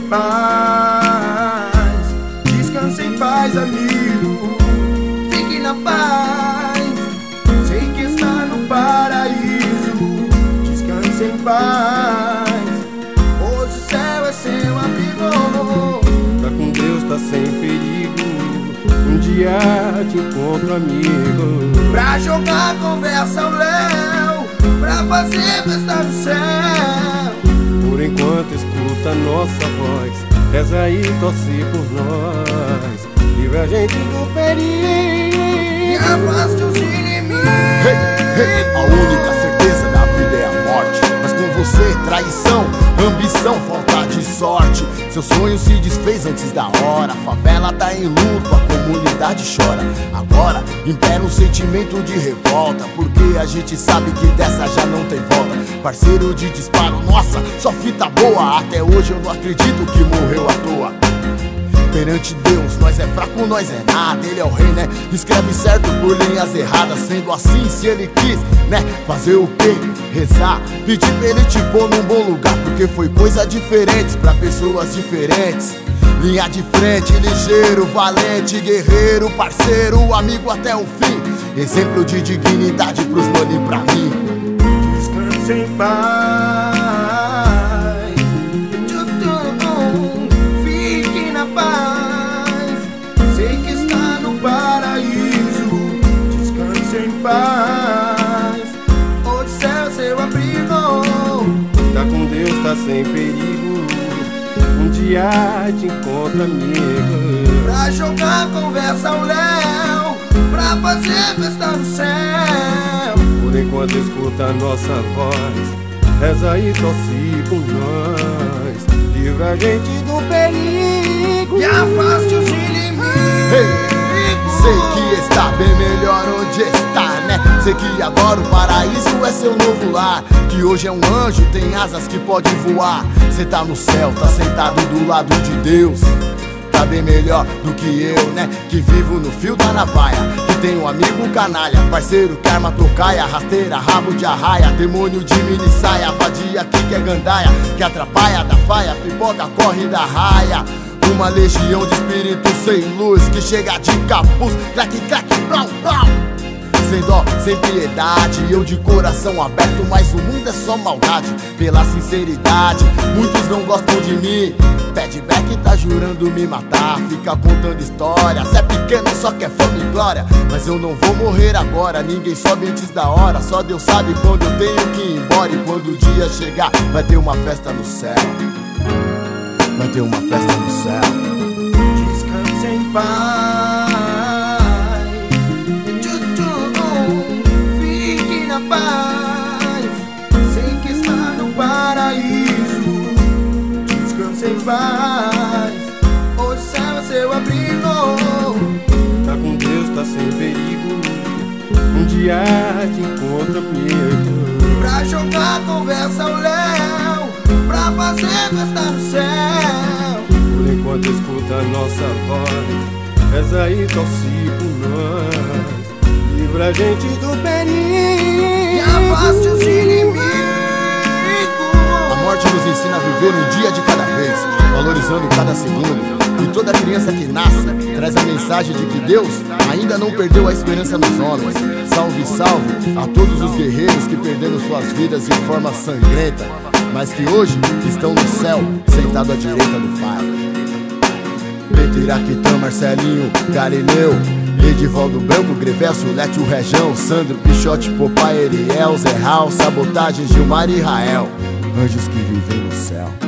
paz, descanse em paz, amigo. Fique na paz, sei que está no paraíso. Descanse em paz, hoje o céu é seu amigo. Tá com Deus, tá sem perigo. Um dia te encontro, amigo. Pra jogar conversa ao léu, pra fazer festa no céu. Por enquanto escuta nossa voz, reza e torce por nós. Livra a gente do perigo E afaste os inimigos. A única certeza da vida é a morte, mas com você traição, ambição, falta de sorte. Seu sonho se desfez antes da hora. A favela tá em luto, a comunidade chora. Agora impera um sentimento de revolta, porque a gente sabe que dessa já não tem volta. Parceiro de disparo, nossa, só fita boa. Até hoje eu não acredito que morreu à toa. Perante Deus, nós é fraco, nós é nada. Ele é o rei, né? Escreve certo por linhas erradas. Sendo assim, se ele quis, né? Fazer o quê? Rezar, pedir pra ele te pôr num bom lugar, porque foi coisa diferente pra pessoas diferentes. Linha de frente, ligeiro, valente, guerreiro, parceiro, amigo até o fim. Exemplo de dignidade pros mano e pra mim. Descanse em paz, fique na paz, sei que está no paraíso. Descanse em paz, hoje o céu é seu abrigo. Tá com Deus, tá sem perigo. Um dia te encontro, amigo. Pra jogar conversa ao léu, pra fazer festa no céu. Por enquanto escuta nossa voz, reza e torce por nós. Livra a gente do perigo E afaste os inimigos. Sei que está bem melhor onde está, né? Sei que agora o paraíso é seu novo lar. Que hoje é um anjo, tem asas que pode voar. Cê tá no céu, tá sentado do lado de Deus. Tá bem melhor do que eu, né? Que vivo no fio da navalha, que tem um amigo canalha, parceiro que arma tocaia, rasteira, rabo de arraia, demônio de mini saia, vadia que quer gandaia, que atrapalha da faia, pipoca corre da raia. Uma legião de espíritos sem luz, que chega de capuz, crack, crack, blau, blau. Sem dó, sem piedade, eu de coração aberto, mas o mundo é só maldade. Pela sinceridade, muitos não gostam de mim. Bad back tá jurando me matar, fica contando história. Cê é pequeno, só quer fama e glória. Mas eu não vou morrer agora, ninguém sobe antes da hora. Só Deus sabe quando eu tenho que ir embora. E quando o dia chegar, vai ter uma festa no céu. Vai ter uma festa no céu. Descanse em paz, fique na paz, sei que está no paraíso. Descanse em paz, hoje o céu é seu abrigo. Tá com Deus, tá sem perigo. Um dia te encontro, amigo. Pra jogar conversa ao léu, pra fazer festa no céu. Por enquanto escuta nossa voz, reza e torce por nós. Livra a gente do perigo E afaste os inimigos. A morte nos ensina a viver um dia de cada vez, valorizando cada segundo. E toda criança que nasce traz a mensagem de que Deus ainda não perdeu a esperança nos homens. Salve, salve a todos os guerreiros que perderam suas vidas de forma sangrenta, mas que hoje estão no céu, sentado à direita do Pai. Preto, Iraquitã, Marcelinho, Galileu, Edivaldo Branco, Grevesso, Létio, Rejão, Sandro, Pichote, Popeye, Eriel, Zé Raul, Sabotagem, Gilmar e Rael. Anjos que vivem no céu.